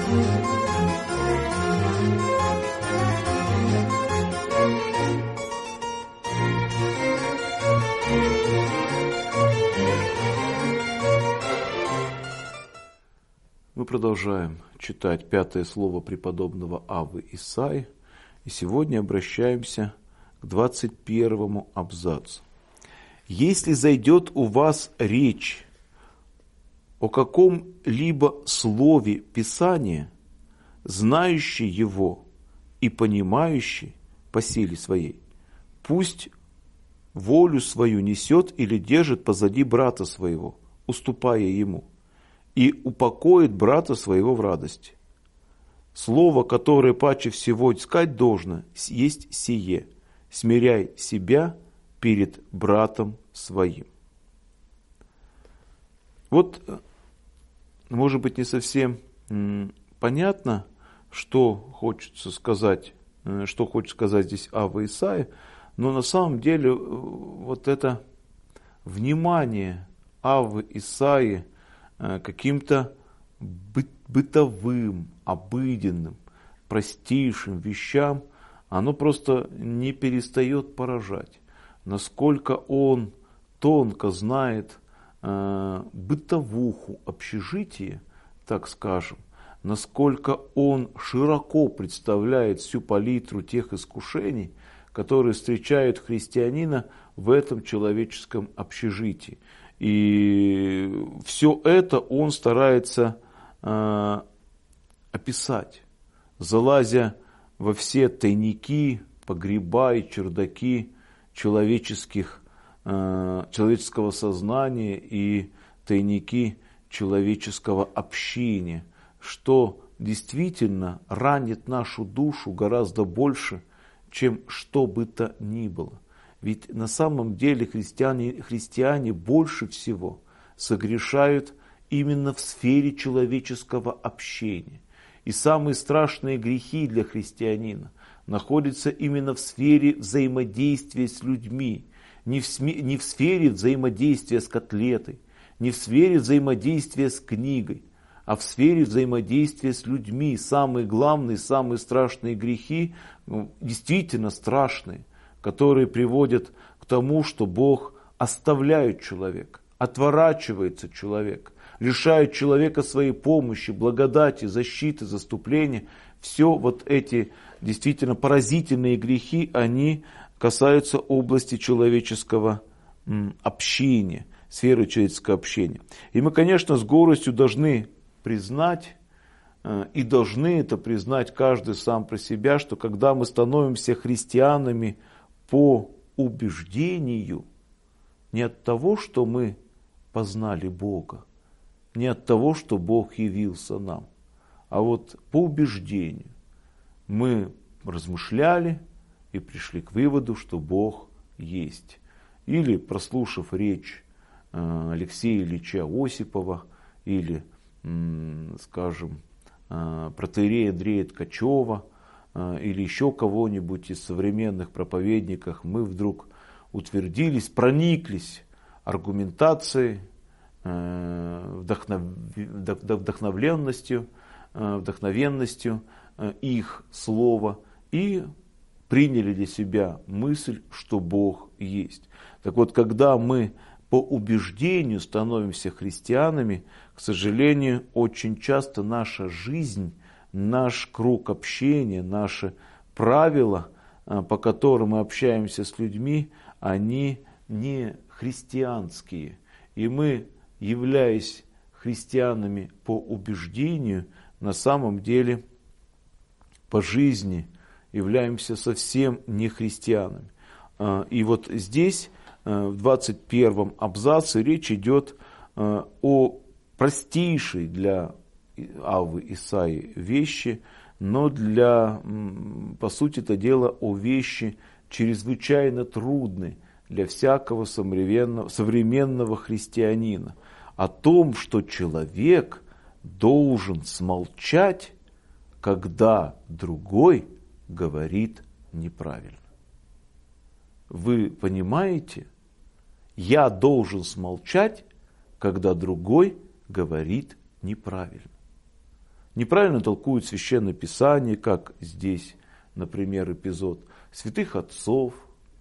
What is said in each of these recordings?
Мы продолжаем читать 5 слово преподобного Аввы Исаии, и сегодня обращаемся к 21 абзацу. «Если зайдет у вас речь о каком-либо слове Писания, знающий его и понимающий по силе своей, пусть волю свою несет или держит позади брата своего, уступая ему, и упокоит брата своего в радости. Слово, которое паче всего искать должно, есть сие: смиряй себя перед братом своим». Вот, может быть, не совсем понятно, что хочет сказать здесь Авва Исаия, но на самом деле вот это внимание Аввы Исаии каким-то бытовым, обыденным, простейшим вещам, оно просто не перестает поражать. Насколько он тонко знает бытовуху общежития, так скажем, насколько он широко представляет всю палитру тех искушений, которые встречают христианина в этом человеческом общежитии. И все это он старается описать, залазя во все тайники, погреба и чердаки человеческого сознания и тайники человеческого общения, что действительно ранит нашу душу гораздо больше, чем что бы то ни было. Ведь на самом деле христиане больше всего согрешают именно в сфере человеческого общения. И самые страшные грехи для христианина находятся именно в сфере взаимодействия с людьми, не в сфере взаимодействия с котлетой, не в сфере взаимодействия с книгой, а в сфере взаимодействия с людьми. Самые главные, самые страшные грехи, действительно страшные, которые приводят к тому, что Бог оставляет человека, отворачивается человек, лишает человека своей помощи, благодати, защиты, заступления. Все вот эти действительно поразительные грехи, они касаются области человеческого общения, сферы человеческого общения. И мы, конечно, с гордостью должны признать, и должны это признать каждый сам про себя, что когда мы становимся христианами по убеждению, не от того, что мы познали Бога, не от того, что Бог явился нам, а вот по убеждению мы размышляли и пришли к выводу, что Бог есть. Или прослушав речь Алексея Ильича Осипова, или, скажем, протоиерея Андрея Ткачева, или еще кого-нибудь из современных проповедников, мы вдруг утвердились, прониклись аргументацией, вдохновенностью их слова и приняли для себя мысль, что Бог есть. Так вот, когда мы по убеждению становимся христианами, к сожалению, очень часто наша жизнь, наш круг общения, наши правила, по которым мы общаемся с людьми, они не христианские. И мы, являясь христианами по убеждению, на самом деле по жизни являемся совсем не христианами. И вот здесь, в 21 абзаце, речь идет о простейшей для Аввы Исаии вещи, но по сути это дело о вещи чрезвычайно трудной для всякого современного христианина. О том, что человек должен смолчать, когда другой говорит неправильно. Вы понимаете? Я должен смолчать, когда другой говорит неправильно. неправильно толкуют Священное Писание, как здесь, например, эпизод святых отцов,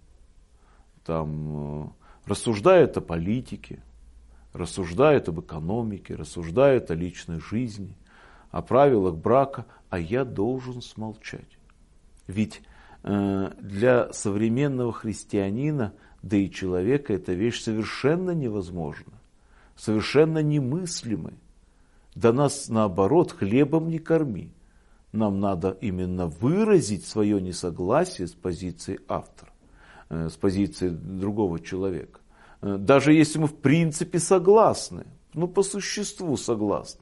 там, рассуждают о политике, рассуждают об экономике, рассуждают о личной жизни, о правилах брака, а я должен смолчать. Ведь для современного христианина, да и человека, эта вещь совершенно невозможна, совершенно немыслимая. Да нас, наоборот, хлебом не корми. Нам надо именно выразить свое несогласие с позицией автора, с позицией другого человека. Даже если мы в принципе согласны, по существу согласны,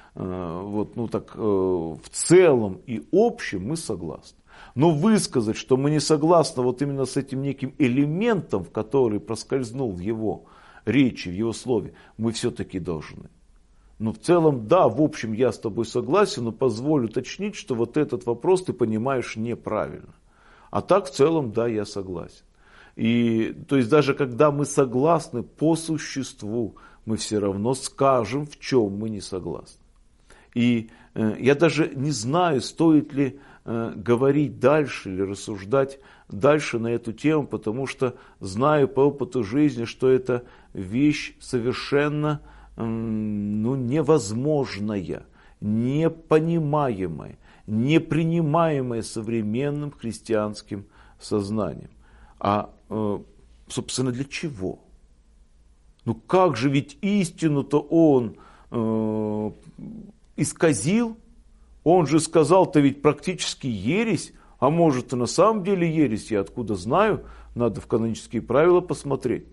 в целом и общем мы согласны. Но высказать, что мы не согласны вот именно с этим неким элементом, который проскользнул в его речи, в его слове, мы все-таки должны. В целом, да, в общем я с тобой согласен, но позволь уточнить, что вот этот вопрос ты понимаешь неправильно. А так в целом, да, я согласен. И то есть даже когда мы согласны по существу, мы все равно скажем, в чем мы не согласны. И я даже не знаю, стоит ли говорить дальше или рассуждать дальше на эту тему, потому что знаю по опыту жизни, что это вещь совершенно невозможная, непонимаемая, непринимаемая современным христианским сознанием. А, собственно, для чего? Как же, ведь истину-то он исказил, он же сказал-то ведь практически ересь, а может и на самом деле ересь, я откуда знаю, надо в канонические правила посмотреть.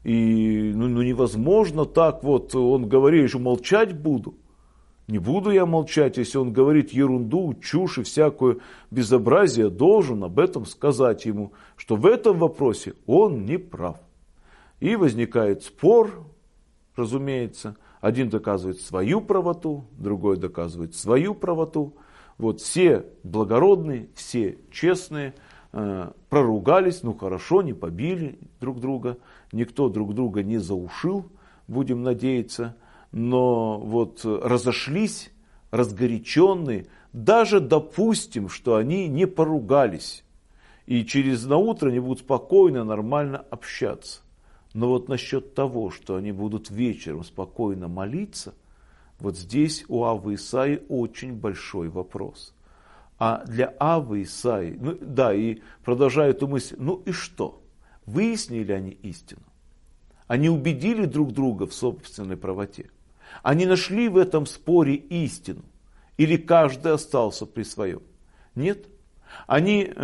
И невозможно так вот, он говорит, что молчать буду. Не буду я молчать, если он говорит ерунду, чушь и всякое безобразие, должен об этом сказать ему, что в этом вопросе он не прав. И возникает спор, разумеется, один доказывает свою правоту, другой доказывает свою правоту. Вот все благородные, все честные, проругались, хорошо, не побили друг друга, никто друг друга не заушил, будем надеяться, но вот разошлись, разгоряченные, даже допустим, что они не поругались, и на утро они будут спокойно, нормально общаться. Но вот насчет того, что они будут вечером спокойно молиться, вот здесь у Аввы Исаии очень большой вопрос. А для Аввы Исаии, и продолжая эту мысль, и что? Выяснили они истину? Они убедили друг друга в собственной правоте? Они нашли в этом споре истину? Или каждый остался при своем? Нет. Они,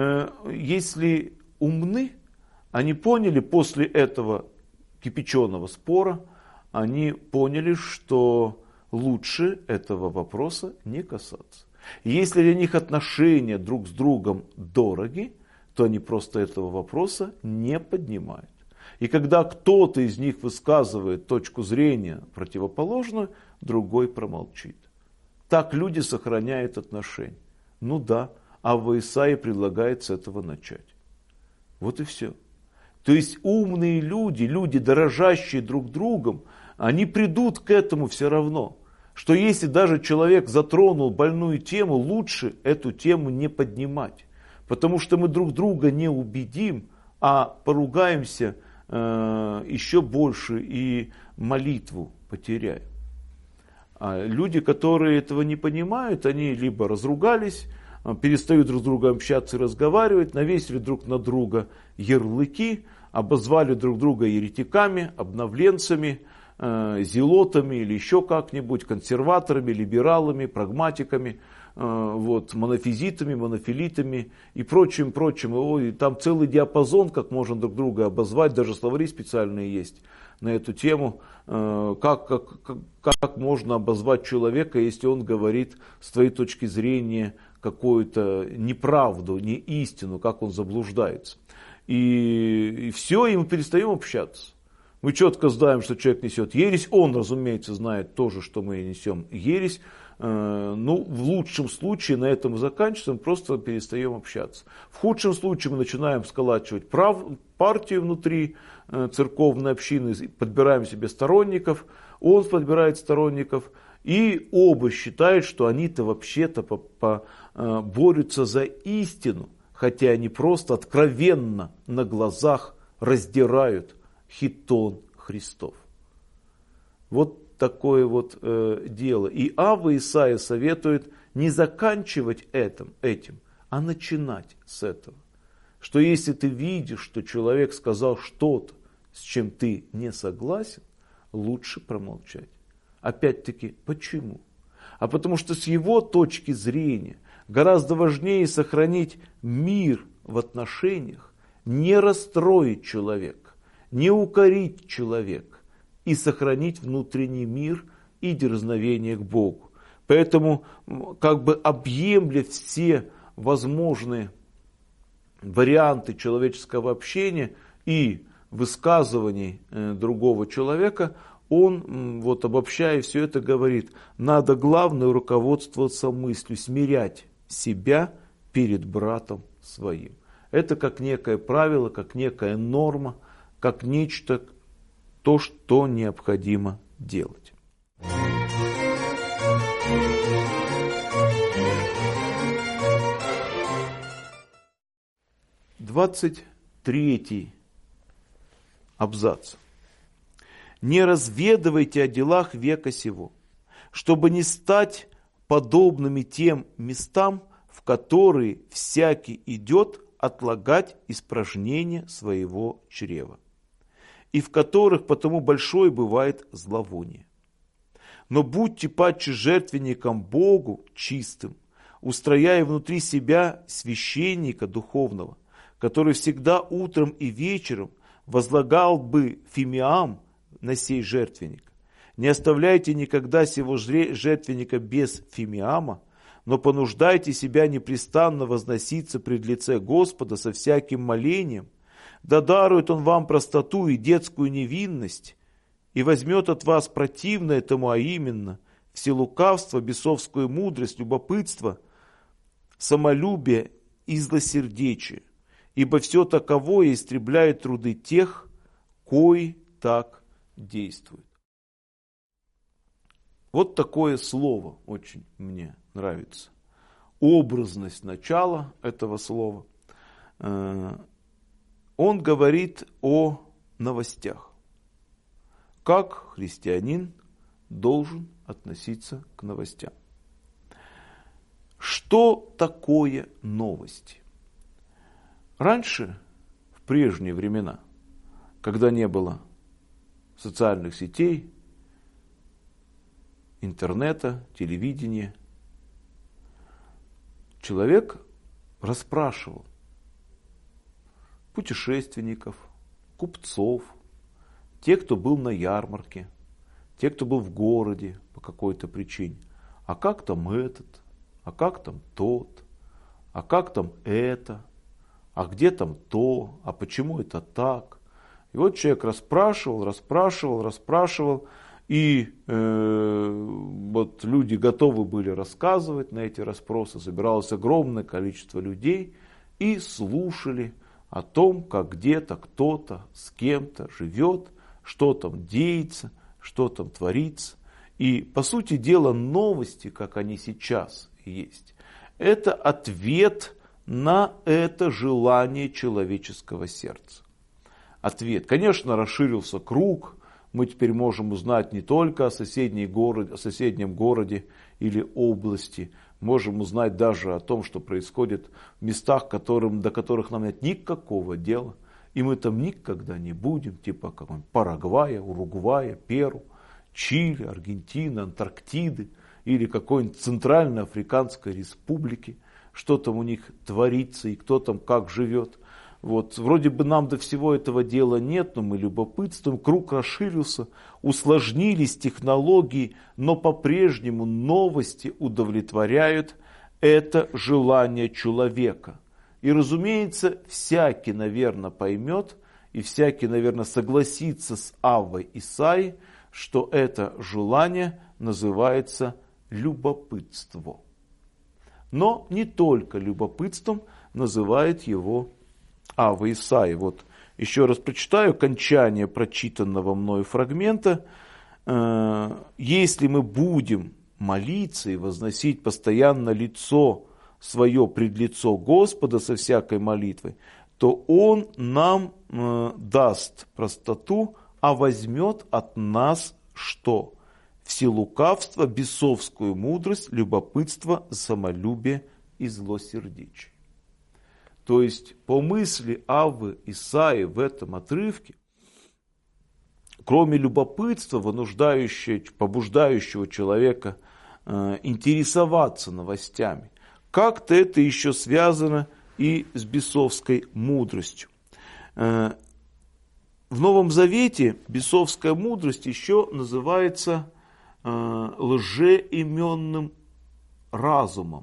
если умны, они поняли после этого кипяченого спора, они поняли, что лучше этого вопроса не касаться. Если для них отношения друг с другом дороги, то они просто этого вопроса не поднимают. И когда кто-то из них высказывает точку зрения противоположную, другой промолчит. Так люди сохраняют отношения. Авва Исаия предлагает с этого начать. Вот и все. То есть умные люди, дорожащие друг другом, они придут к этому все равно. Что если даже человек затронул больную тему, лучше эту тему не поднимать. Потому что мы друг друга не убедим, а поругаемся еще больше и молитву потеряем. А люди, которые этого не понимают, они либо разругались, перестают друг с другом общаться и разговаривать, навесили друг на друга ярлыки, обозвали друг друга еретиками, обновленцами, зелотами или еще как-нибудь, консерваторами, либералами, прагматиками, монофизитами, монофилитами и прочим. И там целый диапазон, как можно друг друга обозвать, даже словари специальные есть на эту тему, как можно обозвать человека, если он говорит с твоей точки зрения какую-то неправду, не истину, как он заблуждается. И все, и мы перестаем общаться. Мы четко знаем, что человек несет ересь, он, разумеется, знает тоже, что мы несем ересь. В лучшем случае на этом и заканчиваем, просто перестаем общаться. В худшем случае мы начинаем сколачивать партию внутри церковной общины, подбираем себе сторонников, он подбирает сторонников, И оба считают, что они-то вообще-то борются за истину, хотя они просто откровенно на глазах раздирают хитон Христов. Вот такое вот дело. И Авва Исаия советует не заканчивать этим, а начинать с этого. Что если ты видишь, что человек сказал что-то, с чем ты не согласен, лучше промолчать. Опять-таки, почему? А потому что с его точки зрения гораздо важнее сохранить мир в отношениях, не расстроить человека, не укорить человека и сохранить внутренний мир и дерзновение к Богу. Поэтому, как бы объемля все возможные варианты человеческого общения и высказываний другого человека, он, вот обобщая все это, говорит, надо главное руководствоваться мыслью, смирять себя перед братом своим. Это как некое правило, как некая норма, как нечто, то, что необходимо делать. 23 абзац. Не разведывайте о делах века сего, чтобы не стать подобными тем местам, в которые всякий идет отлагать испражнение своего чрева, и в которых потому большое бывает зловоние. Но будьте паче жертвенником Богу чистым, устрояя внутри себя священника духовного, который всегда утром и вечером возлагал бы фимиам на сей жертвенник. Не оставляйте никогда сего жертвенника без фимиама, но понуждайте себя непрестанно возноситься пред лице Господа со всяким молением, да дарует Он вам простоту и детскую невинность, и возьмет от вас противное тому, а именно вселукавство, бесовскую мудрость, любопытство, самолюбие и злосердечие, ибо все таковое истребляет труды тех, кои так действуют. Вот такое слово очень мне нравится. Образность начала этого слова. Он говорит о новостях. Как христианин должен относиться к новостям. Что такое новости? Раньше, в прежние времена, когда не было социальных сетей, интернета, телевидения, человек расспрашивал путешественников, купцов, тех, кто был на ярмарке, тех, кто был в городе по какой-то причине. А как там этот? А как там тот? А как там это? А где там то? А почему это так? И вот человек расспрашивал, и вот люди готовы были рассказывать на эти расспросы. Собиралось огромное количество людей и слушали о том, как где-то кто-то с кем-то живет, что там деется, что там творится. И, по сути дела, новости, как они сейчас есть, это ответ на это желание человеческого сердца. Ответ. Конечно, расширился круг. Мы теперь можем узнать не только о соседнем городе или области. Можем узнать даже о том, что происходит в местах, до которых нам нет никакого дела. И мы там никогда не будем, типа какого-нибудь Парагвая, Уругвая, Перу, Чили, Аргентины, Антарктиды или какой-нибудь Центральноафриканской республики. Что там у них творится и кто там как живет. Вот. Вроде бы нам до всего этого дела нет, но мы любопытствуем. Круг расширился, усложнились технологии, но по-прежнему новости удовлетворяют это желание человека. И, разумеется, всякий, наверное, поймет, и всякий, наверное, согласится с Аввой Исаией, что это желание называется любопытство. Но не только любопытством называет его Авва Исаия. Вот еще раз прочитаю окончание прочитанного мною фрагмента. Если мы будем молиться и возносить постоянно лицо свое пред лицо Господа со всякой молитвой, то Он нам даст простоту, а возьмет от нас что? Вселукавство, бесовскую мудрость, любопытство, самолюбие и злосердечие. То есть, по мысли Аввы Исаии в этом отрывке, кроме любопытства, побуждающего человека интересоваться новостями, как-то это еще связано и с бесовской мудростью. В Новом Завете бесовская мудрость еще называется лжеименным разумом.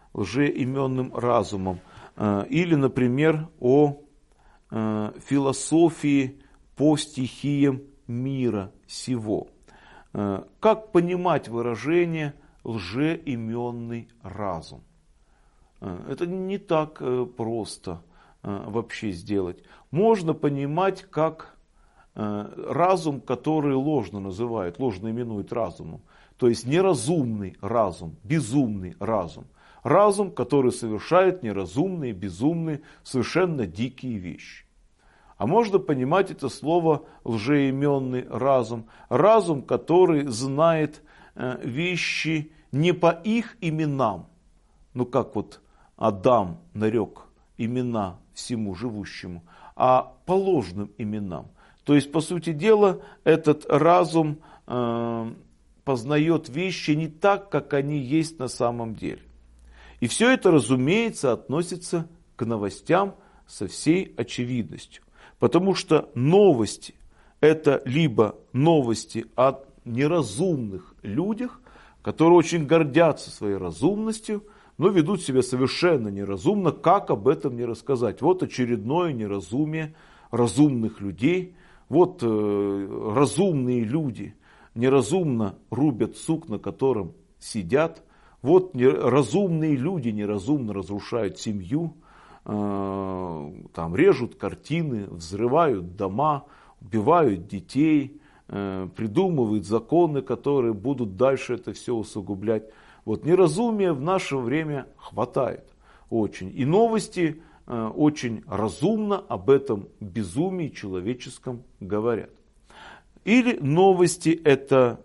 Или, например, о философии по стихиям мира сего. Как понимать выражение лжеименный разум? Это не так просто вообще сделать. Можно понимать как разум, который ложно называют, ложно именуют разумом. То есть неразумный разум, безумный разум. Разум, который совершает неразумные, безумные, совершенно дикие вещи. А можно понимать это слово лжеименный разум. Разум, который знает вещи не по их именам. Ну как вот Адам нарек имена всему живущему, а по ложным именам. То есть, по сути дела, этот разум познает вещи не так, как они есть на самом деле. И все это, разумеется, относится к новостям со всей очевидностью. Потому что новости – это либо новости о неразумных людях, которые очень гордятся своей разумностью, но ведут себя совершенно неразумно, как об этом не рассказать. Вот очередное неразумие разумных людей. Вот разумные люди неразумно рубят сук, на котором сидят. Вот разумные люди неразумно разрушают семью, там, режут картины, взрывают дома, убивают детей, придумывают законы, которые будут дальше это все усугублять. Вот неразумия в наше время хватает очень. И новости очень разумно об этом безумии человеческом говорят. Или новости это,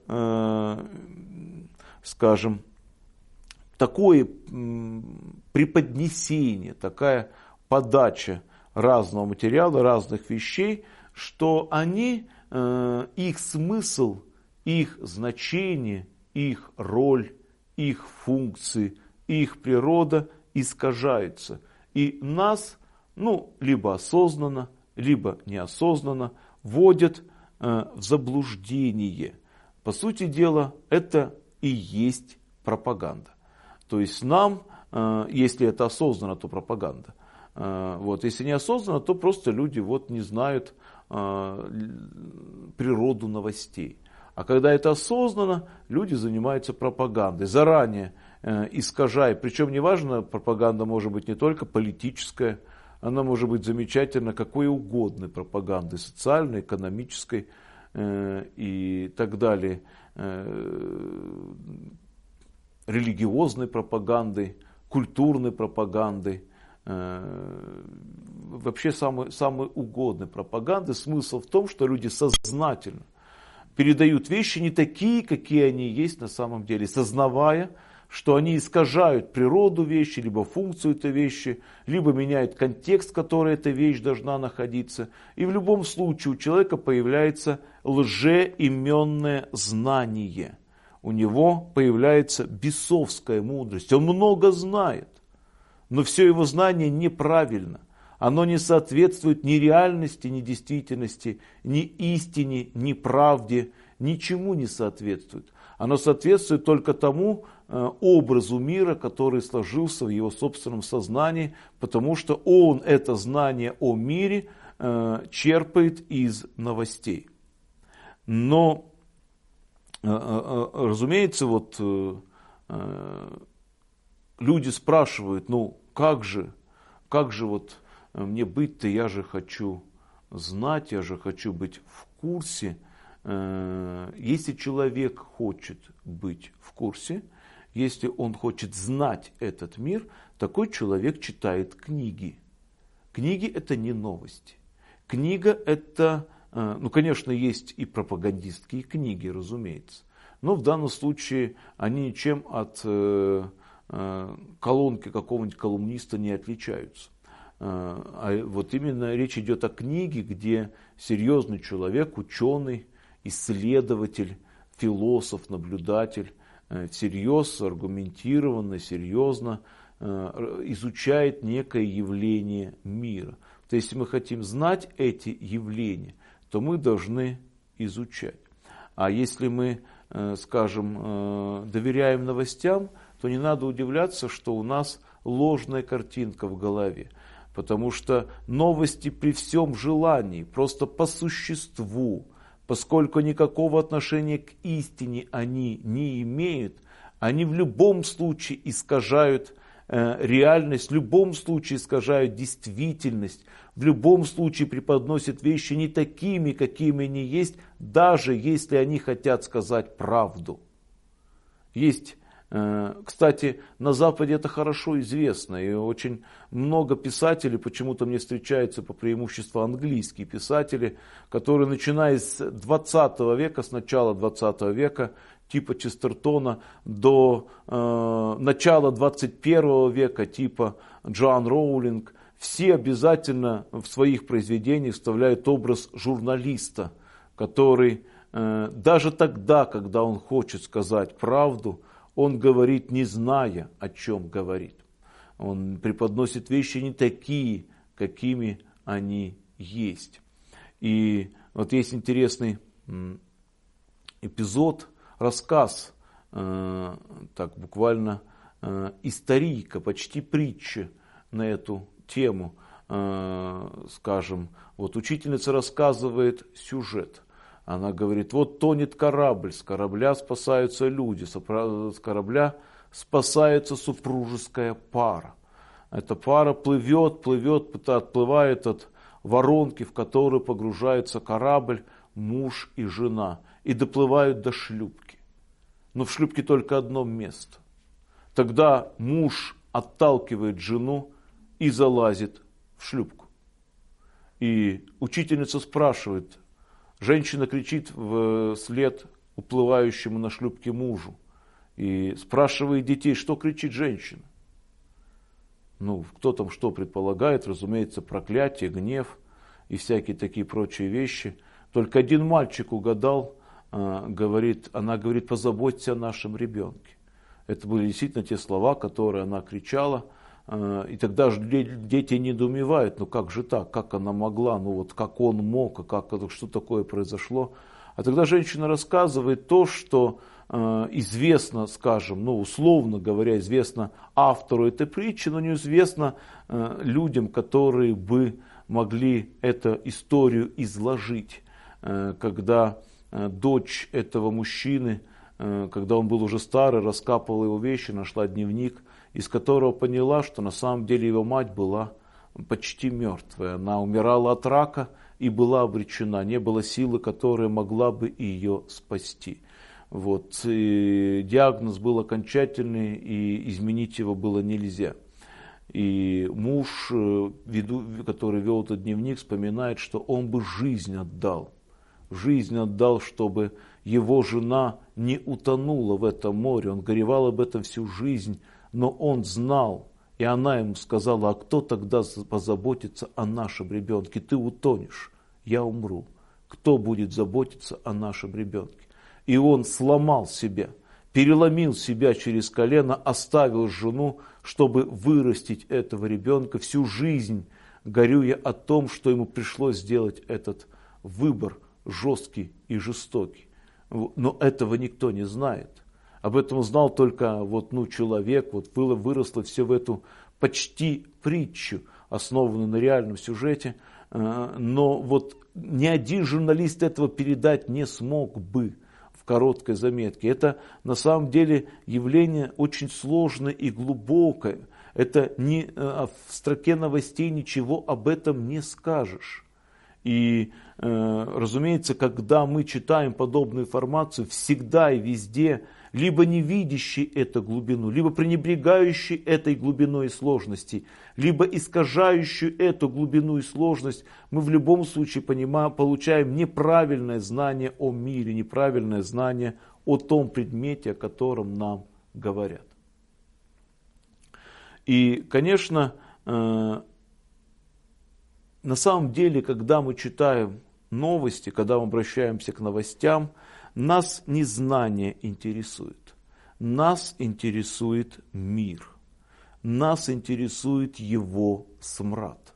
скажем, такое преподнесение, такая подача разного материала, разных вещей, что они, их смысл, их значение, их роль, их функции, их природа искажаются. И нас, либо осознанно, либо неосознанно вводят в заблуждение. По сути дела, это и есть пропаганда. То есть нам, если это осознанно, то пропаганда. Вот, если не осознанно, то просто люди не знают природу новостей. А когда это осознанно, люди занимаются пропагандой, заранее искажая. Причем неважно, пропаганда может быть не только политическая, она может быть замечательно какой угодно пропагандой, социальной, экономической и так далее, религиозной пропагандой, культурной пропагандой, вообще самой угодной пропаганды. Смысл в том, что люди сознательно передают вещи не такие, какие они есть на самом деле, сознавая, что они искажают природу вещи, либо функцию этой вещи, либо меняют контекст, в который эта вещь должна находиться. И в любом случае у человека появляется лжеименное знание. У него появляется бесовская мудрость. Он много знает, но все его знание неправильно. Оно не соответствует ни реальности, ни действительности, ни истине, ни правде, ничему не соответствует. Оно соответствует только тому образу мира, который сложился в его собственном сознании, потому что он это знание о мире черпает из новостей. Но, разумеется, люди спрашивают, как же мне быть-то, я же хочу знать, я же хочу быть в курсе, если человек хочет быть в курсе, если он хочет знать этот мир, такой человек читает книги. Книги – это не новости. Книга – это, конечно, есть и пропагандистские книги, разумеется. Но в данном случае они ничем от колонки какого-нибудь колумниста не отличаются. А вот именно речь идет о книге, где серьезный человек, ученый, исследователь, философ, наблюдатель всерьез, аргументированно, серьезно изучает некое явление мира. То есть, если мы хотим знать эти явления, то мы должны изучать. А если мы, скажем, доверяем новостям, то не надо удивляться, что у нас ложная картинка в голове. Потому что новости при всем желании, просто по существу, поскольку никакого отношения к истине они не имеют, они в любом случае искажают реальность, в любом случае искажают действительность, в любом случае преподносят вещи не такими, какими они есть, даже если они хотят сказать правду. Есть, кстати, на Западе это хорошо известно, и очень много писателей, почему-то мне встречаются по преимуществу английские писатели, которые, начиная с 20 века, с начала 20 века, типа Честертона, до начала 21 века, типа Джоан Роулинг, все обязательно в своих произведениях вставляют образ журналиста, который даже тогда, когда он хочет сказать правду, он говорит, не зная, о чем говорит. Он преподносит вещи не такие, какими они есть. И вот есть интересный эпизод, рассказ, так буквально историка, почти притча на эту тему. Скажем, вот учительница рассказывает сюжет. Она говорит, вот тонет корабль, с корабля спасаются люди, с корабля спасается супружеская пара. Эта пара плывет, отплывает от воронки, в которую погружается корабль, муж и жена, и доплывают до шлюпки. Но в шлюпке только одно место. Тогда муж отталкивает жену и залазит в шлюпку. И учительница спрашивает, женщина кричит вслед уплывающему на шлюпке мужу и спрашивает детей, что кричит женщина. Кто там что предполагает, разумеется, проклятие, гнев и всякие такие прочие вещи. Только один мальчик угадал, она говорит, позаботься о нашем ребенке. Это были действительно те слова, которые она кричала. И тогда же дети недоумевают, как же так, как она могла, как он мог, что такое произошло. А тогда женщина рассказывает то, что известно, скажем, условно говоря, известно автору этой притчи, но неизвестно людям, которые бы могли эту историю изложить. Когда дочь этого мужчины, когда он был уже старый, раскапывала его вещи, нашла дневник, из которого поняла, что на самом деле его мать была почти мертвая. Она умирала от рака и была обречена. Не было силы, которая могла бы ее спасти. И диагноз был окончательный, и изменить его было нельзя. И муж, который вел этот дневник, вспоминает, что он бы жизнь отдал, чтобы его жена не утонула в этом море. Он горевал об этом всю жизнь, но он знал, и она ему сказала, а кто тогда позаботится о нашем ребенке? Ты утонешь, я умру. Кто будет заботиться о нашем ребенке? И он сломал себя, переломил себя через колено, оставил жену, чтобы вырастить этого ребенка, всю жизнь горюя о том, что ему пришлось сделать этот выбор жесткий и жестокий. Но этого никто не знает. Об этом знал только человек, выросло все в эту почти притчу, основанную на реальном сюжете. Но ни один журналист этого передать не смог бы в короткой заметке. Это на самом деле явление очень сложное и глубокое. Это в строке новостей ничего об этом не скажешь. И, разумеется, когда мы читаем подобную информацию, всегда и везде, либо не видящий эту глубину, либо пренебрегающий этой глубиной и сложности, либо искажающий эту глубину и сложность, мы в любом случае получаем неправильное знание о мире, неправильное знание о том предмете, о котором нам говорят. И, конечно, на самом деле, когда мы читаем новости, когда мы обращаемся к новостям, нас не знание интересует. Нас интересует мир. Нас интересует его смрад.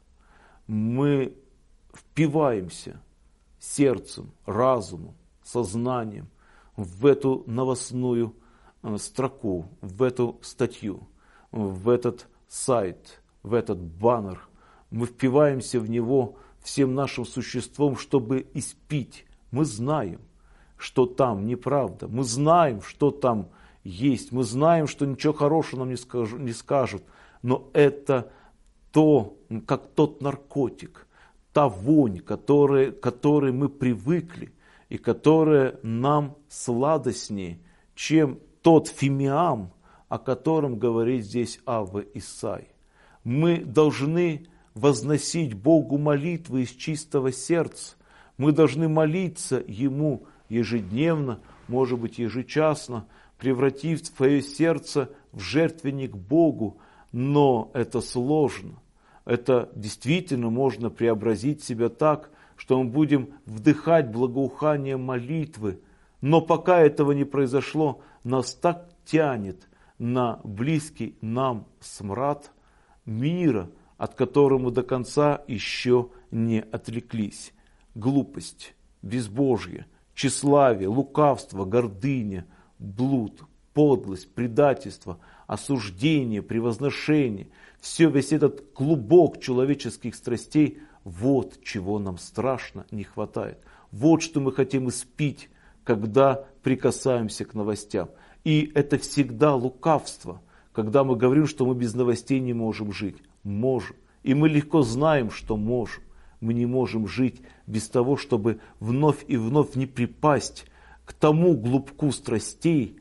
Мы впиваемся сердцем, разумом, сознанием в эту новостную строку, в эту статью, в этот сайт, в этот баннер. Мы впиваемся в него всем нашим существом, чтобы испить. Мы знаем, что там неправда. Мы знаем, что там есть. Мы знаем, что ничего хорошего нам не скажут. Но это то, как тот наркотик, та вонь, к которой мы привыкли, и которая нам сладостнее, чем тот фимиам, о котором говорит здесь Авва Исай. Мы должны возносить Богу молитвы из чистого сердца. Мы должны молиться Ему ежедневно, может быть ежечасно, превратив свое сердце в жертвенник Богу. Но это сложно. Это действительно можно преобразить себя так, что мы будем вдыхать благоухание молитвы. Но пока этого не произошло, нас так тянет на близкий нам смрад мира, от которого мы до конца еще не отреклись. Глупость, безбожье, тщеславие, лукавство, гордыня, блуд, подлость, предательство, осуждение, превозношение, весь этот клубок человеческих страстей, вот чего нам страшно не хватает. Вот что мы хотим испить, когда прикасаемся к новостям. И это всегда лукавство, когда мы говорим, что мы без новостей не можем жить. Можем. И мы легко знаем, что можем. Мы не можем жить без того, чтобы вновь и вновь не припасть к тому глубку страстей,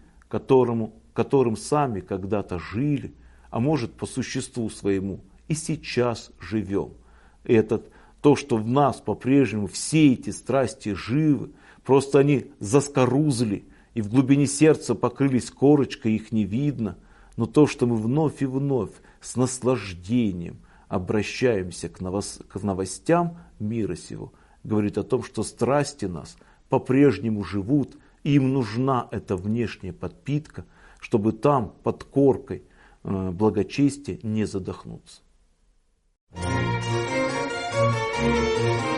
которым сами когда-то жили, а может по существу своему и сейчас живем. То, что в нас по-прежнему все эти страсти живы, просто они заскорузли и в глубине сердца покрылись корочкой, их не видно. Но то, что мы вновь и вновь с наслаждением обращаемся к новостям мира сего, говорит о том, что страсти нас по-прежнему живут, и им нужна эта внешняя подпитка, чтобы там под коркой благочестия не задохнуться.